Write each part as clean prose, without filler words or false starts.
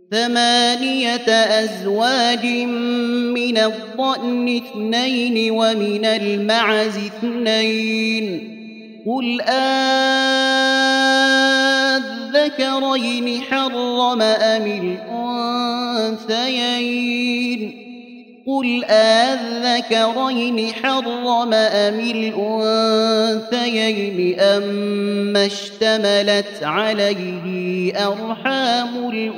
8 أزواج من الضأن 2 ومن المعز 2 قل أذكرين حرم أم الأنثيين قل أذكرين حرم أم الأنثيين أما اشتملت عليه أرحام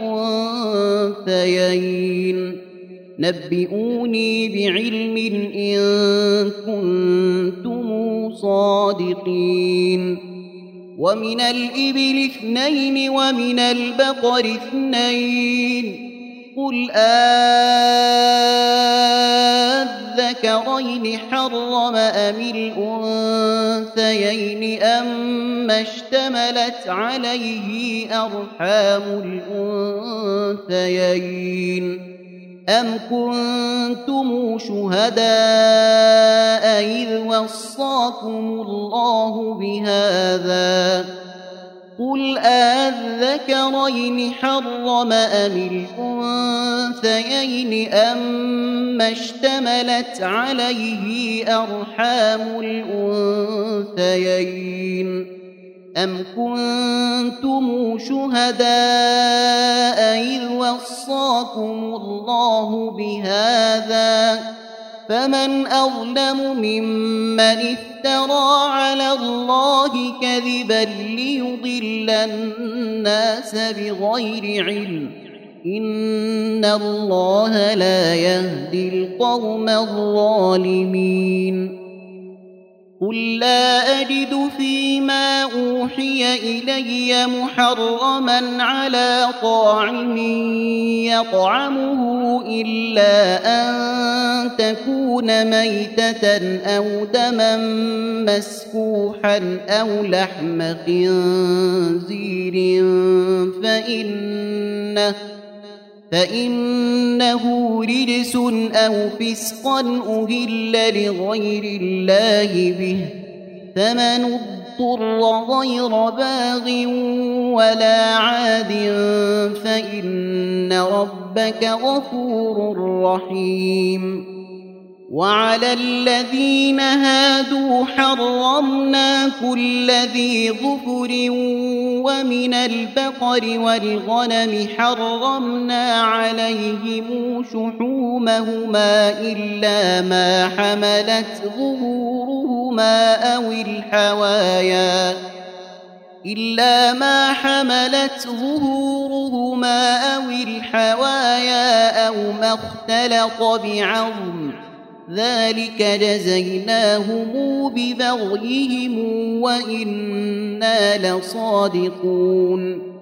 الأنثيين نبئوني بعلم إن كنتم صادقين ومن الإبل 2 ومن البقر 2 قل أذكرين حرم أم الأنثيين أما اشتملت عليه أرحام الأنثيين أم كنتم شهداء إذ وصاكم الله بهذا قل أذكرين حرم أم الأنثيين أما اشتملت عليه أرحام الأنثيين أم كنتم شهداء إذ وصاكم الله بهذا فمن أظلم ممن افترى على الله كذبا ليضل الناس بغير علم إن الله لا يهدي القوم الظالمين قل لا أجد فيما أوحي إلي محرما على طاعم يطعمه إلا أن تكون ميتة أو دما مسفوحا أو لحم خنزير فإنه رجس أو فسقا أهل لغير الله به فمن اضطر غير باغ ولا عاد فإن ربك غفور رحيم وعلى الذين هادوا حرمنا كل ذي ظفر ومن البقر والغنم حرمنا عليهم شحومهما إلا ما حملت ظهورهما أو الحوايا أو ما اختلط بعظم ذلك جزيناهم ببغيهم وإنا لصادقون